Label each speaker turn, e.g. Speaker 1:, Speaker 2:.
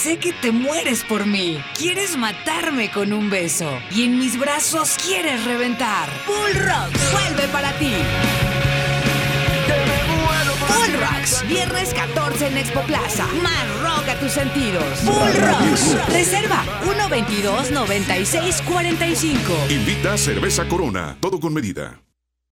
Speaker 1: Sé que te mueres por mí. Quieres matarme con un beso. Y en mis brazos quieres reventar. Bull Rocks vuelve para ti. Bull Rocks, viernes 14 en Expo Plaza. Más rock a tus sentidos. Bull Rocks. Reserva 122-9645.
Speaker 2: Invita Cerveza Corona. Todo con medida.